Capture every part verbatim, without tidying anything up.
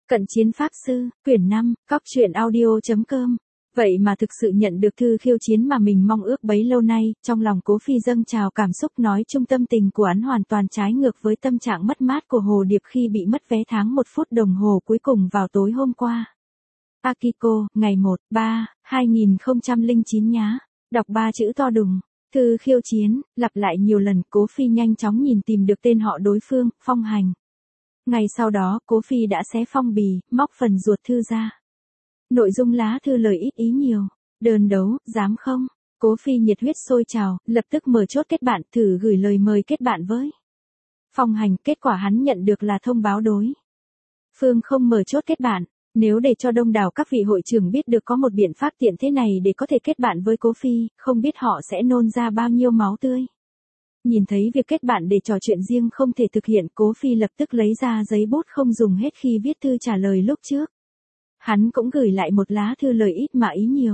Cận chiến pháp sư, quyển năm, cóc truyện audio chấm com. Vậy mà thực sự nhận được thư khiêu chiến mà mình mong ước bấy lâu nay, trong lòng Cố Phi dâng trào cảm xúc nói chung tâm tình của hắn hoàn toàn trái ngược với tâm trạng mất mát của Hồ Điệp khi bị mất vé tháng một phút đồng hồ cuối cùng vào tối hôm qua. Akiko, ngày một, ba, hai nghìn không trăm lẻ chín nhá. Đọc ba chữ to đùng. Thư khiêu chiến, lặp lại nhiều lần, Cố Phi nhanh chóng nhìn tìm được tên họ đối phương, Phong Hành. Ngày sau đó, Cố Phi đã xé phong bì, móc phần ruột thư ra. Nội dung lá thư lời ít ý nhiều. Đơn đấu, dám không? Cố Phi nhiệt huyết sôi trào, lập tức mở chốt kết bạn, thử gửi lời mời kết bạn với Phong Hành. Kết quả hắn nhận được là thông báo đối phương không mở chốt kết bạn. Nếu để cho đông đảo các vị hội trưởng biết được có một biện pháp tiện thế này để có thể kết bạn với Cố Phi, không biết họ sẽ nôn ra bao nhiêu máu tươi. Nhìn thấy việc kết bạn để trò chuyện riêng không thể thực hiện, Cố Phi lập tức lấy ra giấy bút không dùng hết khi viết thư trả lời lúc trước. Hắn cũng gửi lại một lá thư lời ít mà ý nhiều.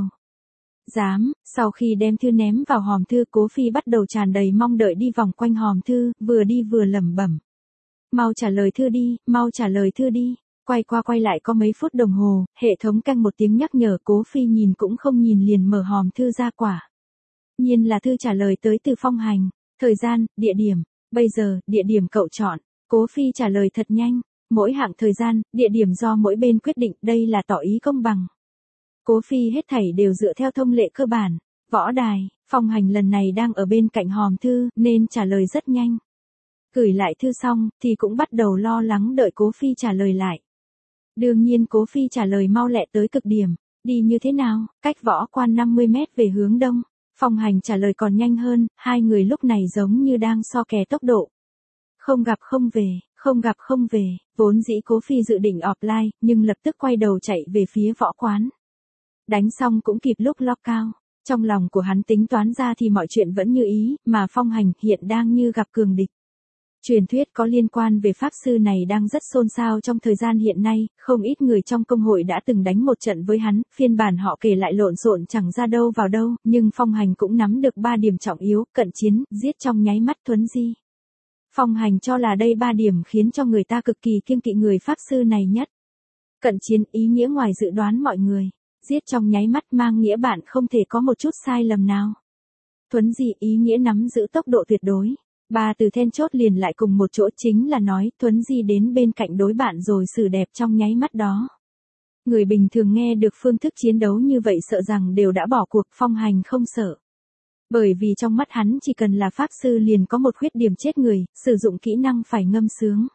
Dám, sau khi đem thư ném vào hòm thư, Cố Phi bắt đầu tràn đầy mong đợi đi vòng quanh hòm thư, vừa đi vừa lẩm bẩm. Mau trả lời thư đi, mau trả lời thư đi. Quay qua quay lại có mấy phút đồng hồ, hệ thống canh một tiếng nhắc nhở, Cố Phi nhìn cũng không nhìn liền mở hòm thư ra, quả nhiên là thư trả lời tới từ Phong Hành. Thời gian, địa điểm, bây giờ, địa điểm cậu chọn. Cố Phi trả lời thật nhanh. Mỗi hạng thời gian, địa điểm do mỗi bên quyết định, đây là tỏ ý công bằng. Cố Phi hết thảy đều dựa theo thông lệ cơ bản. Võ đài, Phong Hành lần này đang ở bên cạnh hòm thư, nên trả lời rất nhanh. Gửi lại thư xong, thì cũng bắt đầu lo lắng đợi Cố Phi trả lời lại. Đương nhiên Cố Phi trả lời mau lẹ tới cực điểm. Đi như thế nào? Cách Võ Quan năm mươi mét về hướng đông. Phong Hành trả lời còn nhanh hơn, hai người lúc này giống như đang so kè tốc độ. Không gặp không về, không gặp không về, vốn dĩ Cố Phi dự định offline, nhưng lập tức quay đầu chạy về phía võ quán. Đánh xong cũng kịp lúc lock out. Trong lòng của hắn tính toán ra thì mọi chuyện vẫn như ý, mà Phong Hành hiện đang như gặp cường địch. Truyền thuyết có liên quan về pháp sư này đang rất xôn xao trong thời gian hiện nay, không ít người trong công hội đã từng đánh một trận với hắn, phiên bản họ kể lại lộn xộn chẳng ra đâu vào đâu, nhưng Phong Hành cũng nắm được ba điểm trọng yếu, cận chiến, giết trong nháy mắt, thuấn di. Phong Hành cho là đây ba điểm khiến cho người ta cực kỳ kiêng kỵ người pháp sư này nhất. Cận chiến ý nghĩa ngoài dự đoán mọi người, giết trong nháy mắt mang nghĩa bạn không thể có một chút sai lầm nào. Thuấn di ý nghĩa nắm giữ tốc độ tuyệt đối. Ba từ then chốt liền lại cùng một chỗ, chính là nói thuấn di đến bên cạnh đối bạn rồi xử đẹp trong nháy mắt đó. Người bình thường nghe được phương thức chiến đấu như vậy sợ rằng đều đã bỏ cuộc. Phong Hành không sợ. Bởi vì trong mắt hắn chỉ cần là pháp sư liền có một khuyết điểm chết người, sử dụng kỹ năng phải ngâm sướng.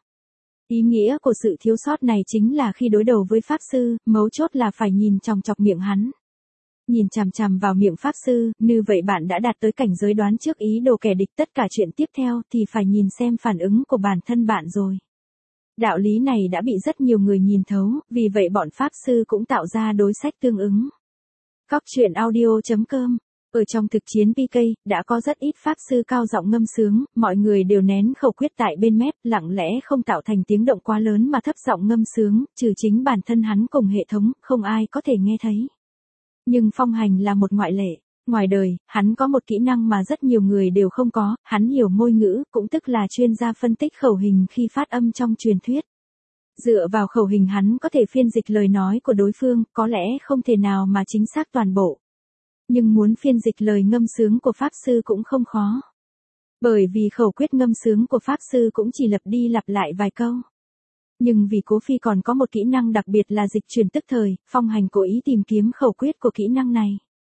Ý nghĩa của sự thiếu sót này chính là khi đối đầu với pháp sư, mấu chốt là phải nhìn chòng chọc miệng hắn. Nhìn chằm chằm vào miệng pháp sư, như vậy bạn đã đạt tới cảnh giới đoán trước ý đồ kẻ địch, tất cả chuyện tiếp theo thì phải nhìn xem phản ứng của bản thân bạn rồi. Đạo lý này đã bị rất nhiều người nhìn thấu, vì vậy bọn pháp sư cũng tạo ra đối sách tương ứng. Cóc truyện audio chấm com. Ở trong thực chiến pê ca, đã có rất ít pháp sư cao giọng ngâm sướng, mọi người đều nén khẩu quyết tại bên mép, lặng lẽ không tạo thành tiếng động quá lớn mà thấp giọng ngâm sướng, trừ chính bản thân hắn cùng hệ thống, không ai có thể nghe thấy. Nhưng Phong Hành là một ngoại lệ. Ngoài đời, hắn có một kỹ năng mà rất nhiều người đều không có, hắn hiểu môi ngữ, cũng tức là chuyên gia phân tích khẩu hình khi phát âm trong truyền thuyết. Dựa vào khẩu hình hắn có thể phiên dịch lời nói của đối phương, có lẽ không thể nào mà chính xác toàn bộ. Nhưng muốn phiên dịch lời ngâm sướng của pháp sư cũng không khó. Bởi vì khẩu quyết ngâm sướng của pháp sư cũng chỉ lặp đi lặp lại vài câu. Nhưng vì Cố Phi còn có một kỹ năng đặc biệt là dịch chuyển tức thời, Phong Hành cố ý tìm kiếm khẩu quyết của kỹ năng này.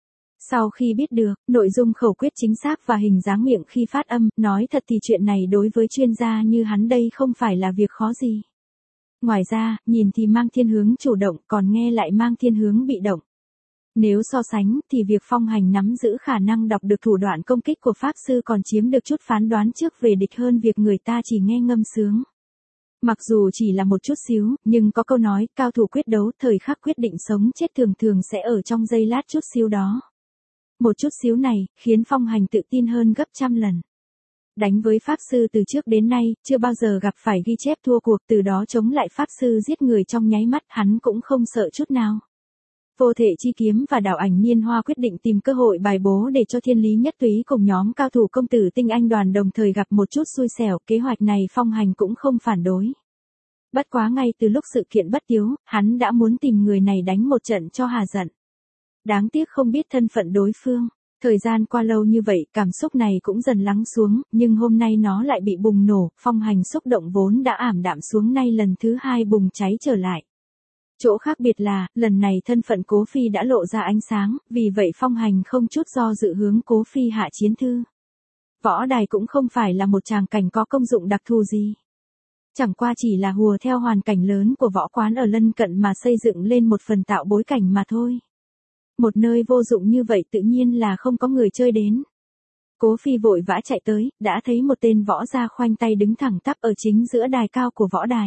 Sau khi biết được nội dung khẩu quyết chính xác và hình dáng miệng khi phát âm, nói thật thì chuyện này đối với chuyên gia như hắn đây không phải là việc khó gì. Ngoài ra, nhìn thì mang thiên hướng chủ động, còn nghe lại mang thiên hướng bị động. Nếu so sánh, thì việc Phong Hành nắm giữ khả năng đọc được thủ đoạn công kích của pháp sư còn chiếm được chút phán đoán trước về địch hơn việc người ta chỉ nghe ngâm sướng. Mặc dù chỉ là một chút xíu, nhưng có câu nói, cao thủ quyết đấu, thời khắc quyết định sống chết thường thường sẽ ở trong giây lát chút xíu đó. Một chút xíu này, khiến Phong Hành tự tin hơn gấp trăm lần. Đánh với pháp sư từ trước đến nay, chưa bao giờ gặp phải ghi chép thua cuộc, từ đó chống lại pháp sư giết người trong nháy mắt, hắn cũng không sợ chút nào. Vô thể chi kiếm và đảo ảnh niên hoa quyết định tìm cơ hội bài bố để cho Thiên Lý Nhất Túy cùng nhóm cao thủ công tử tinh anh đoàn đồng thời gặp một chút xui xẻo, kế hoạch này Phong Hành cũng không phản đối. Bất quá ngay từ lúc sự kiện bất tiếu, hắn đã muốn tìm người này đánh một trận cho hà giận. Đáng tiếc không biết thân phận đối phương. Thời gian qua lâu như vậy, cảm xúc này cũng dần lắng xuống, nhưng hôm nay nó lại bị bùng nổ, Phong Hành xúc động vốn đã ảm đạm xuống nay lần thứ hai bùng cháy trở lại. Chỗ khác biệt là, lần này thân phận Cố Phi đã lộ ra ánh sáng, vì vậy Phong Hành không chút do dự hướng Cố Phi hạ chiến thư. Võ đài cũng không phải là một tràng cảnh có công dụng đặc thù gì. Chẳng qua chỉ là hùa theo hoàn cảnh lớn của võ quán ở lân cận mà xây dựng lên một phần tạo bối cảnh mà thôi. Một nơi vô dụng như vậy tự nhiên là không có người chơi đến. Cố Phi vội vã chạy tới, đã thấy một tên võ gia khoanh tay đứng thẳng tắp ở chính giữa đài cao của võ đài.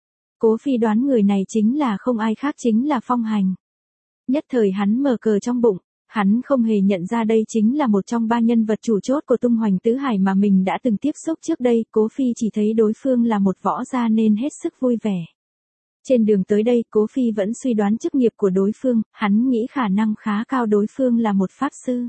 Cố Phi đoán người này chính là không ai khác chính là Phong Hành. Nhất thời hắn mở cờ trong bụng, hắn không hề nhận ra đây chính là một trong ba nhân vật chủ chốt của tung hoành tứ hải mà mình đã từng tiếp xúc trước đây. Cố Phi chỉ thấy đối phương là một võ gia nên hết sức vui vẻ. Trên đường tới đây, Cố Phi vẫn suy đoán chức nghiệp của đối phương, hắn nghĩ khả năng khá cao đối phương là một pháp sư.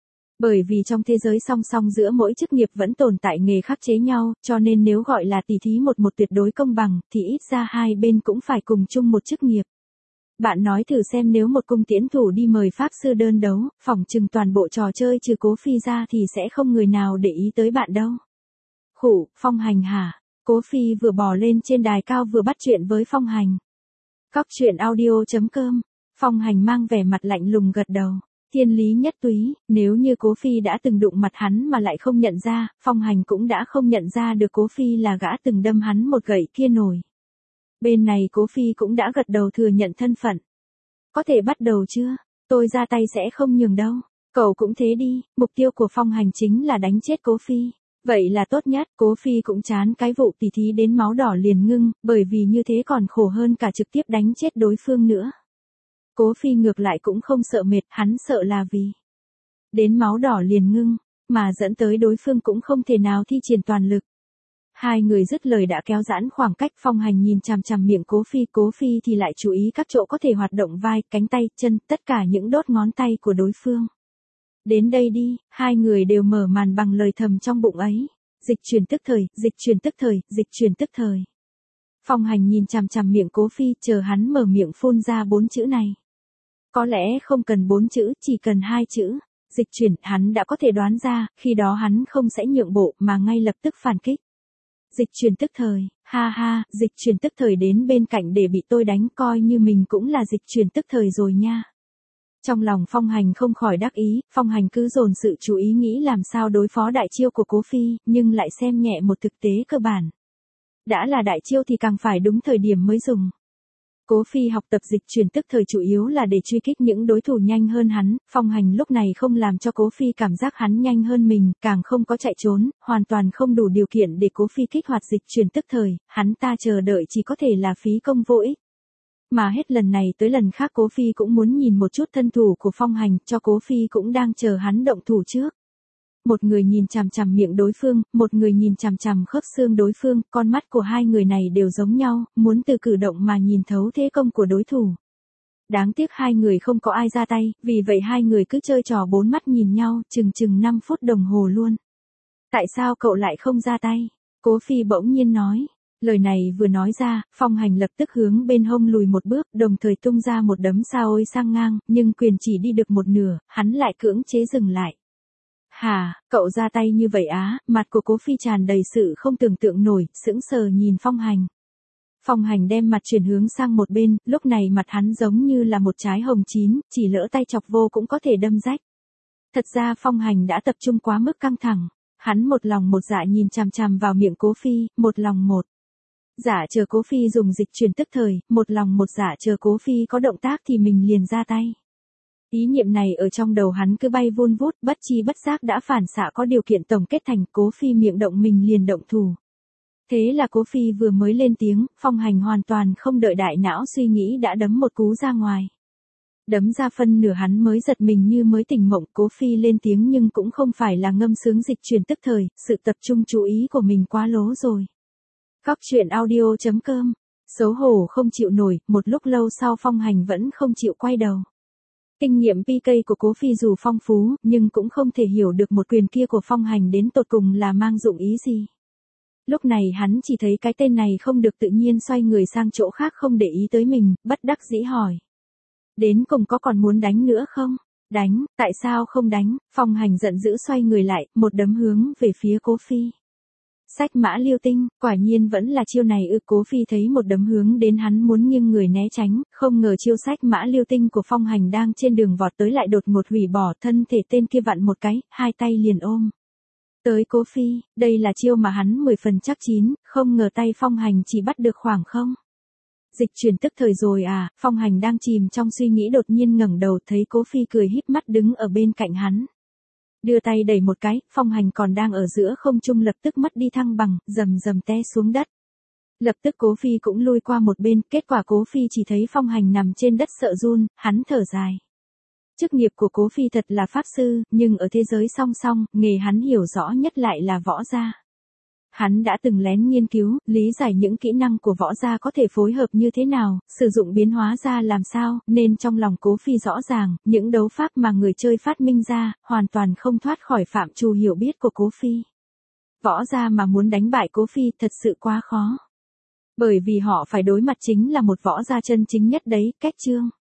Bởi vì trong thế giới song song giữa mỗi chức nghiệp vẫn tồn tại nghề khắc chế nhau, cho nên nếu gọi là tỷ thí một một tuyệt đối công bằng, thì ít ra hai bên cũng phải cùng chung một chức nghiệp. Bạn nói thử xem nếu một cung tiễn thủ đi mời pháp sư đơn đấu, phỏng chừng toàn bộ trò chơi trừ Cố Phi ra thì sẽ không người nào để ý tới bạn đâu. Khủ, Phong Hành hả? Cố Phi vừa bò lên trên đài cao vừa bắt chuyện với Phong Hành. Cóc truyện audio chấm com. Phong Hành mang vẻ mặt lạnh lùng gật đầu. Thiên lý nhất túy, nếu như Cố Phi đã từng đụng mặt hắn mà lại không nhận ra, Phong Hành cũng đã không nhận ra được Cố Phi là gã từng đâm hắn một gậy kia nổi. Bên này Cố Phi cũng đã gật đầu thừa nhận thân phận. Có thể bắt đầu chưa? Tôi ra tay sẽ không nhường đâu. Cậu cũng thế đi, mục tiêu của Phong Hành chính là đánh chết Cố Phi. Vậy là tốt nhất, Cố Phi cũng chán cái vụ tỉ thí đến máu đỏ liền ngưng, bởi vì như thế còn khổ hơn cả trực tiếp đánh chết đối phương nữa. Cố Phi ngược lại cũng không sợ mệt, hắn sợ là vì đến máu đỏ liền ngưng, mà dẫn tới đối phương cũng không thể nào thi triển toàn lực. Hai người dứt lời đã kéo giãn khoảng cách. Phong Hành nhìn chằm chằm miệng Cố Phi, Cố Phi thì lại chú ý các chỗ có thể hoạt động vai, cánh tay, chân, tất cả những đốt ngón tay của đối phương. Đến đây đi, hai người đều mở màn bằng lời thầm trong bụng ấy. Dịch chuyển tức thời, dịch chuyển tức thời, dịch chuyển tức thời. Phong Hành nhìn chằm chằm miệng Cố Phi, chờ hắn mở miệng phun ra bốn chữ này. Có lẽ không cần bốn chữ, chỉ cần hai chữ. Dịch chuyển, hắn đã có thể đoán ra, khi đó hắn không sẽ nhượng bộ mà ngay lập tức phản kích. Dịch chuyển tức thời, ha ha, dịch chuyển tức thời đến bên cạnh để bị tôi đánh, coi như mình cũng là dịch chuyển tức thời rồi nha. Trong lòng Phong Hành không khỏi đắc ý, Phong Hành cứ dồn sự chú ý nghĩ làm sao đối phó đại chiêu của Cố Phi, nhưng lại xem nhẹ một thực tế cơ bản. Đã là đại chiêu thì càng phải đúng thời điểm mới dùng. Cố Phi học tập dịch chuyển tức thời chủ yếu là để truy kích những đối thủ nhanh hơn hắn, Phong Hành lúc này không làm cho Cố Phi cảm giác hắn nhanh hơn mình, càng không có chạy trốn, hoàn toàn không đủ điều kiện để Cố Phi kích hoạt dịch chuyển tức thời, hắn ta chờ đợi chỉ có thể là phí công vô ích. Mà hết lần này tới lần khác Cố Phi cũng muốn nhìn một chút thân thủ của Phong Hành, cho Cố Phi cũng đang chờ hắn động thủ trước. Một người nhìn chằm chằm miệng đối phương, một người nhìn chằm chằm khớp xương đối phương, con mắt của hai người này đều giống nhau, muốn từ cử động mà nhìn thấu thế công của đối thủ. Đáng tiếc hai người không có ai ra tay, vì vậy hai người cứ chơi trò bốn mắt nhìn nhau, chừng chừng năm phút đồng hồ luôn. Tại sao cậu lại không ra tay? Cố Phi bỗng nhiên nói. Lời này vừa nói ra, Phong Hành lập tức hướng bên hông lùi một bước, đồng thời tung ra một đấm sao ôi sang ngang, nhưng quyền chỉ đi được một nửa, hắn lại cưỡng chế dừng lại. Hà, cậu ra tay như vậy á? Mặt của Cố Phi tràn đầy sự không tưởng tượng nổi, sững sờ nhìn Phong Hành. Phong Hành đem mặt chuyển hướng sang một bên, lúc này mặt hắn giống như là một trái hồng chín, chỉ lỡ tay chọc vô cũng có thể đâm rách. Thật ra Phong Hành đã tập trung quá mức căng thẳng, hắn một lòng một dạ nhìn chằm chằm vào miệng Cố Phi, một lòng một dạ chờ Cố Phi dùng dịch chuyển tức thời, một lòng một dạ chờ Cố Phi có động tác thì mình liền ra tay. Ý niệm này ở trong đầu hắn cứ bay vun vút, bất chi bất giác đã phản xạ có điều kiện tổng kết thành Cố Phi miệng động mình liền động thủ. Thế là Cố Phi vừa mới lên tiếng, Phong Hành hoàn toàn không đợi đại não suy nghĩ đã đấm một cú ra ngoài. Đấm ra phân nửa hắn mới giật mình như mới tỉnh mộng. Cố Phi lên tiếng nhưng cũng không phải là ngâm sướng dịch chuyển tức thời, sự tập trung chú ý của mình quá lố rồi. Cóc truyện audio chấm com. Xấu hổ không chịu nổi, một lúc lâu sau Phong Hành vẫn không chịu quay đầu. Kinh nghiệm pê ca của Cố Phi dù phong phú, nhưng cũng không thể hiểu được một quyền kia của Phong Hành đến tột cùng là mang dụng ý gì. Lúc này hắn chỉ thấy cái tên này không được tự nhiên xoay người sang chỗ khác không để ý tới mình, bất đắc dĩ hỏi. Đến cùng có còn muốn đánh nữa không? Đánh, tại sao không đánh? Phong Hành giận dữ xoay người lại, một đấm hướng về phía Cố Phi. Sách mã lưu tinh, quả nhiên vẫn là chiêu này ư. Cố Phi thấy một đấm hướng đến hắn muốn nghiêng người né tránh, không ngờ chiêu sách mã lưu tinh của Phong Hành đang trên đường vọt tới lại đột ngột hủy bỏ, thân thể tên kia vặn một cái, hai tay liền ôm tới Cố Phi. Đây là chiêu mà hắn mười phần chắc chín, không ngờ tay Phong Hành chỉ bắt được khoảng không. Dịch chuyển tức thời rồi à? Phong Hành đang chìm trong suy nghĩ đột nhiên ngẩng đầu thấy Cố Phi cười híp mắt đứng ở bên cạnh hắn. Đưa tay đẩy một cái, Phong Hành còn đang ở giữa không trung lập tức mất đi thăng bằng, rầm rầm té xuống đất. Lập tức Cố Phi cũng lui qua một bên, kết quả Cố Phi chỉ thấy Phong Hành nằm trên đất sợ run, hắn thở dài. Chức nghiệp của Cố Phi thật là pháp sư, nhưng ở thế giới song song, nghề hắn hiểu rõ nhất lại là võ gia. Hắn đã từng lén nghiên cứu, lý giải những kỹ năng của võ gia có thể phối hợp như thế nào, sử dụng biến hóa ra làm sao, nên trong lòng Cố Phi rõ ràng, những đấu pháp mà người chơi phát minh ra, hoàn toàn không thoát khỏi phạm trù hiểu biết của Cố Phi. Võ gia mà muốn đánh bại Cố Phi thật sự quá khó. Bởi vì họ phải đối mặt chính là một võ gia chân chính nhất đấy, Cách Trương.